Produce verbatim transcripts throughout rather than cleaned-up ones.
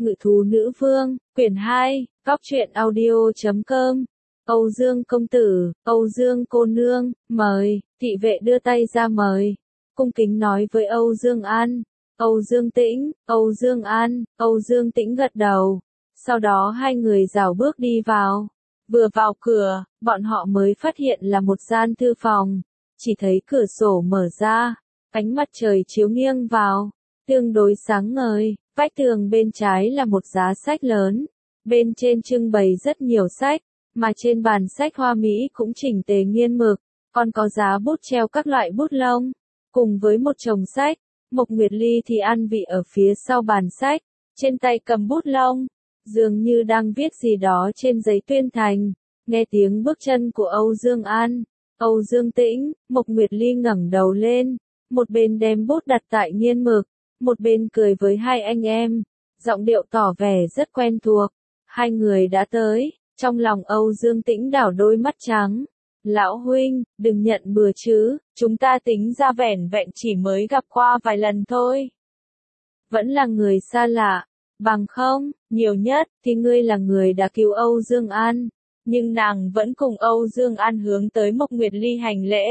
Ngự thú nữ vương, quyển hai, góc truyện audio chấm com. Âu Dương công tử, Âu Dương cô nương, mời, thị vệ đưa tay ra mời. Cung kính nói với Âu Dương An, Âu Dương Tĩnh, Âu Dương An, Âu Dương Tĩnh gật đầu. Sau đó hai người rảo bước đi vào. Vừa vào cửa, bọn họ mới phát hiện là một gian thư phòng. Chỉ thấy cửa sổ mở ra, ánh mặt trời chiếu nghiêng vào, tương đối sáng ngời. Vách tường bên trái là một giá sách lớn, bên trên trưng bày rất nhiều sách, mà trên bàn sách hoa mỹ cũng chỉnh tề nghiên mực, còn có giá bút treo các loại bút lông, cùng với một chồng sách. Mộc Nguyệt Ly thì an vị ở phía sau bàn sách, trên tay cầm bút lông, dường như đang viết gì đó trên giấy tuyên thành. Nghe tiếng bước chân của Âu Dương An, Âu Dương Tĩnh, Mộc Nguyệt Ly ngẩng đầu lên, một bên đem bút đặt tại nghiên mực, một bên cười với hai anh em, giọng điệu tỏ vẻ rất quen thuộc. Hai người đã tới, trong lòng Âu Dương Tĩnh đảo đôi mắt trắng. Lão huynh, đừng nhận bừa chứ, chúng ta tính ra vẻn vẹn chỉ mới gặp qua vài lần thôi. Vẫn là người xa lạ, bằng không, nhiều nhất, thì ngươi là người đã cứu Âu Dương An. Nhưng nàng vẫn cùng Âu Dương An hướng tới Mộc Nguyệt Ly hành lễ.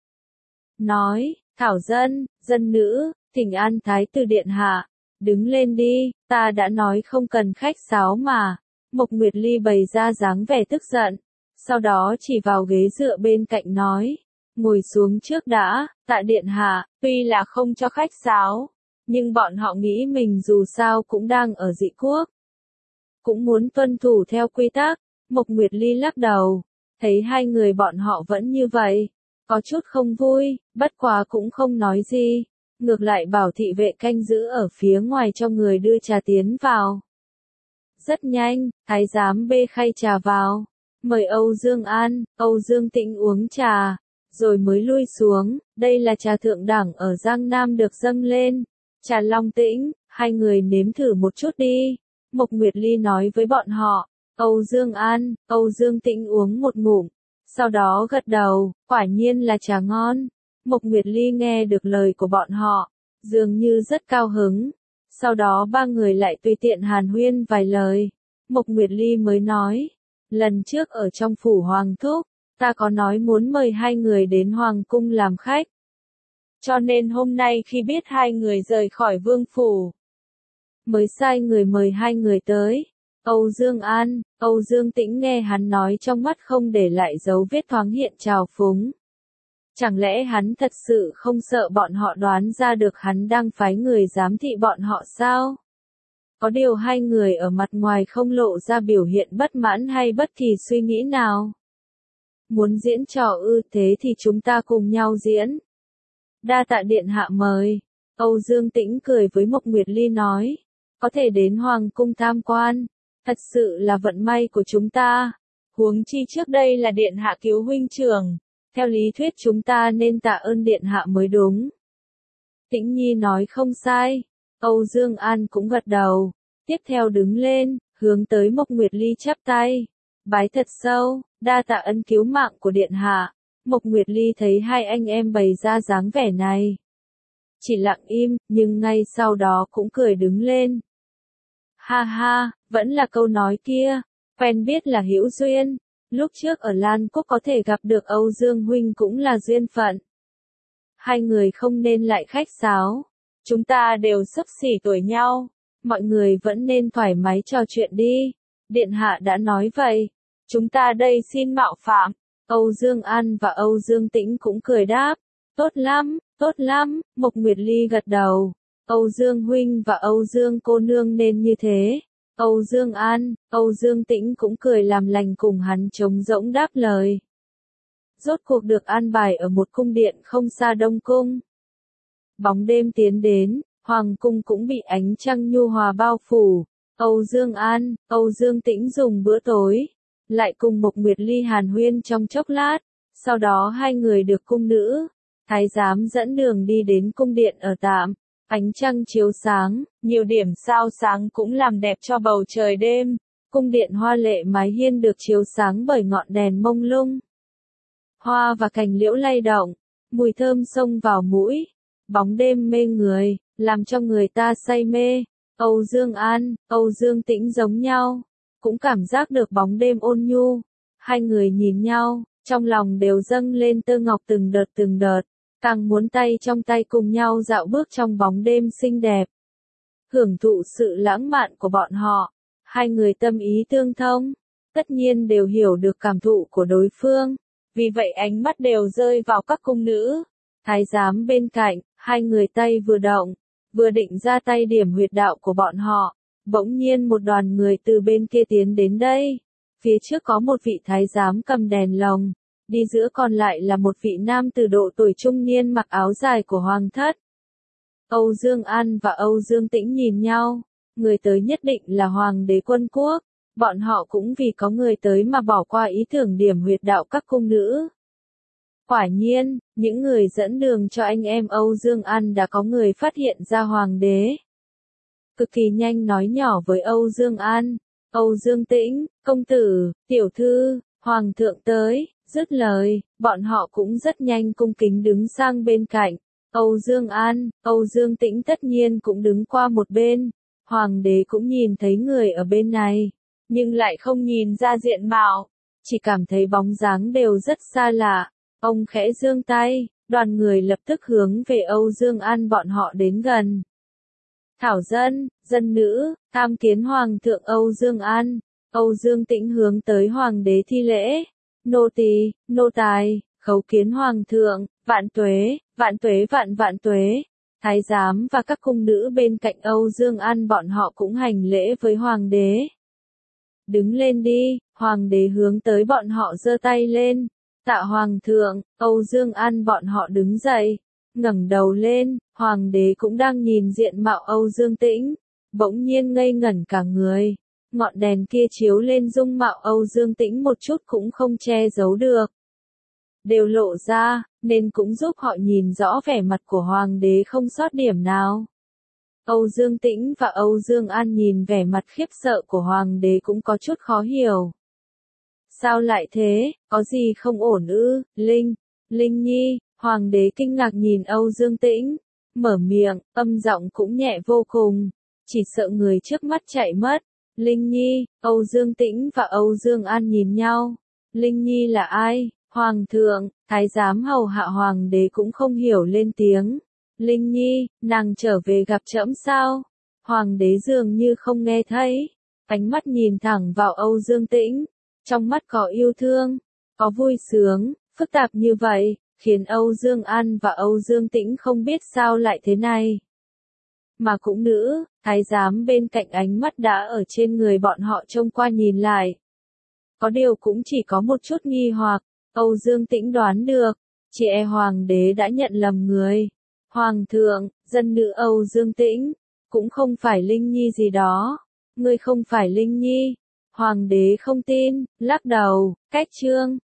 Nói, Thảo dân, dân nữ, thỉnh an thái tử điện hạ, đứng lên đi, ta đã nói không cần khách sáo mà. Mộc Nguyệt Ly bày ra dáng vẻ tức giận, sau đó chỉ vào ghế dựa bên cạnh nói, ngồi xuống trước đã, tạ điện hạ, tuy là không cho khách sáo, nhưng bọn họ nghĩ mình dù sao cũng đang ở dị quốc, cũng muốn tuân thủ theo quy tắc. Mộc Nguyệt Ly lắc đầu, thấy hai người bọn họ vẫn như vậy, có chút không vui, bất quá cũng không nói gì. Ngược lại bảo thị vệ canh giữ ở phía ngoài cho người đưa trà tiến vào. Rất nhanh, thái giám bê khay trà vào, mời Âu Dương An, Âu Dương Tĩnh uống trà, rồi mới lui xuống. Đây là trà thượng đẳng ở Giang Nam được dâng lên, trà Long Tĩnh, hai người nếm thử một chút đi. Mộc Nguyệt Ly nói với bọn họ. Âu Dương An, Âu Dương Tĩnh uống một ngụm, sau đó gật đầu, quả nhiên là trà ngon. Mộc Nguyệt Ly nghe được lời của bọn họ, dường như rất cao hứng. Sau đó ba người lại tùy tiện hàn huyên vài lời. Mộc Nguyệt Ly mới nói, lần trước ở trong phủ Hoàng Thúc, ta có nói muốn mời hai người đến Hoàng cung làm khách. Cho nên hôm nay khi biết hai người rời khỏi vương phủ, mới sai người mời hai người tới. Âu Dương An, Âu Dương Tĩnh nghe hắn nói trong mắt không để lại dấu vết thoáng hiện trào phúng. Chẳng lẽ hắn thật sự không sợ bọn họ đoán ra được hắn đang phái người giám thị bọn họ sao? Có điều hai người ở mặt ngoài không lộ ra biểu hiện bất mãn hay bất kỳ suy nghĩ nào. Muốn diễn trò ư, thế thì chúng ta cùng nhau diễn. Đa tạ điện hạ mời. Âu Dương Tĩnh cười với Mộc Nguyệt Ly nói, có thể đến Hoàng cung tham quan, thật sự là vận may của chúng ta. Huống chi trước đây là điện hạ cứu huynh trưởng, theo lý thuyết chúng ta nên tạ ơn điện hạ mới đúng. Tĩnh Nhi nói không sai. Âu Dương An cũng gật đầu, tiếp theo đứng lên, hướng tới Mộc Nguyệt Ly chắp tay, bái thật sâu, đa tạ ân cứu mạng của điện hạ. Mộc Nguyệt Ly thấy hai anh em bày ra dáng vẻ này, chỉ lặng im, nhưng ngay sau đó cũng cười đứng lên. Ha ha, vẫn là câu nói kia, quen biết là hữu duyên, lúc trước ở Lan Quốc có thể gặp được Âu Dương huynh cũng là duyên phận. Hai người không nên lại khách sáo, chúng ta đều xấp xỉ tuổi nhau, mọi người vẫn nên thoải mái trò chuyện đi. Điện hạ đã nói vậy, chúng ta đây xin mạo phạm. Âu Dương An và Âu Dương Tĩnh cũng cười đáp, tốt lắm, tốt lắm. Mộc Nguyệt Ly gật đầu, Âu Dương huynh và Âu Dương cô nương nên như thế. Âu Dương An, Âu Dương Tĩnh cũng cười làm lành cùng hắn trống rỗng đáp lời. Rốt cuộc được an bài ở một cung điện không xa Đông Cung. Bóng đêm tiến đến, Hoàng cung cũng bị ánh trăng nhu hòa bao phủ. Âu Dương An, Âu Dương Tĩnh dùng bữa tối, lại cùng Mộc Nguyệt Ly hàn huyên trong chốc lát, sau đó hai người được cung nữ, thái giám dẫn đường đi đến cung điện ở tạm. Ánh trăng chiếu sáng, nhiều điểm sao sáng cũng làm đẹp cho bầu trời đêm. Cung điện hoa lệ mái hiên được chiếu sáng bởi ngọn đèn mông lung. Hoa và cành liễu lay động, mùi thơm xông vào mũi, bóng đêm mê người, làm cho người ta say mê. Âu Dương An, Âu Dương Tĩnh giống nhau, cũng cảm giác được bóng đêm ôn nhu. Hai người nhìn nhau, trong lòng đều dâng lên tơ ngọc từng đợt từng đợt, càng muốn tay trong tay cùng nhau dạo bước trong bóng đêm xinh đẹp. Hưởng thụ sự lãng mạn của bọn họ, hai người tâm ý tương thông, tất nhiên đều hiểu được cảm thụ của đối phương, vì vậy ánh mắt đều rơi vào các cung nữ. Thái giám bên cạnh, hai người tay vừa động, vừa định ra tay điểm huyệt đạo của bọn họ, bỗng nhiên một đoàn người từ bên kia tiến đến đây. Phía trước có một vị thái giám cầm đèn lồng, đi giữa còn lại là một vị nam từ độ tuổi trung niên mặc áo dài của hoàng thất. Âu Dương An và Âu Dương Tĩnh nhìn nhau, người tới nhất định là hoàng đế quân quốc, bọn họ cũng vì có người tới mà bỏ qua ý tưởng điểm huyệt đạo các cung nữ. Quả nhiên, những người dẫn đường cho anh em Âu Dương An đã có người phát hiện ra hoàng đế. Cực kỳ nhanh nói nhỏ với Âu Dương An, Âu Dương Tĩnh, công tử, tiểu thư, hoàng thượng tới, dứt lời, bọn họ cũng rất nhanh cung kính đứng sang bên cạnh. Âu Dương An, Âu Dương Tĩnh tất nhiên cũng đứng qua một bên, hoàng đế cũng nhìn thấy người ở bên này, nhưng lại không nhìn ra diện mạo, chỉ cảm thấy bóng dáng đều rất xa lạ. Ông khẽ giương tay, đoàn người lập tức hướng về Âu Dương An bọn họ đến gần. Thảo dân, dân nữ, tham kiến hoàng thượng Âu Dương An. Âu Dương Tĩnh hướng tới hoàng đế thi lễ. Nô tỳ, nô tài, khấu kiến hoàng thượng, vạn tuế, vạn tuế vạn vạn tuế. Thái giám và các cung nữ bên cạnh Âu Dương An bọn họ cũng hành lễ với hoàng đế. Đứng lên đi, hoàng đế hướng tới bọn họ giơ tay lên. Tạ hoàng thượng, Âu Dương An bọn họ đứng dậy, ngẩng đầu lên, hoàng đế cũng đang nhìn diện mạo Âu Dương Tĩnh, bỗng nhiên ngây ngẩn cả người. Ngọn đèn kia chiếu lên dung mạo Âu Dương Tĩnh một chút cũng không che giấu được. Đều lộ ra, nên cũng giúp họ nhìn rõ vẻ mặt của hoàng đế không sót điểm nào. Âu Dương Tĩnh và Âu Dương An nhìn vẻ mặt khiếp sợ của hoàng đế cũng có chút khó hiểu. Sao lại thế, có gì không ổn ư, Linh, Linh Nhi, hoàng đế kinh ngạc nhìn Âu Dương Tĩnh, mở miệng, âm giọng cũng nhẹ vô cùng, chỉ sợ người trước mắt chạy mất. Linh Nhi, Âu Dương Tĩnh và Âu Dương An nhìn nhau. Linh Nhi là ai? Hoàng thượng, thái giám hầu hạ hoàng đế cũng không hiểu lên tiếng. Linh Nhi, nàng trở về gặp trẫm sao? Hoàng đế dường như không nghe thấy, ánh mắt nhìn thẳng vào Âu Dương Tĩnh, trong mắt có yêu thương, có vui sướng, phức tạp như vậy, khiến Âu Dương An và Âu Dương Tĩnh không biết sao lại thế này. Mà cũng nữ, thái giám bên cạnh ánh mắt đã ở trên người bọn họ trông qua nhìn lại. Có điều cũng chỉ có một chút nghi hoặc, Âu Dương Tĩnh đoán được, chỉ e hoàng đế đã nhận lầm người. Hoàng thượng, dân nữ Âu Dương Tĩnh, cũng không phải Linh Nhi gì đó, ngươi không phải Linh Nhi. Hoàng đế không tin, lắc đầu, cách chương.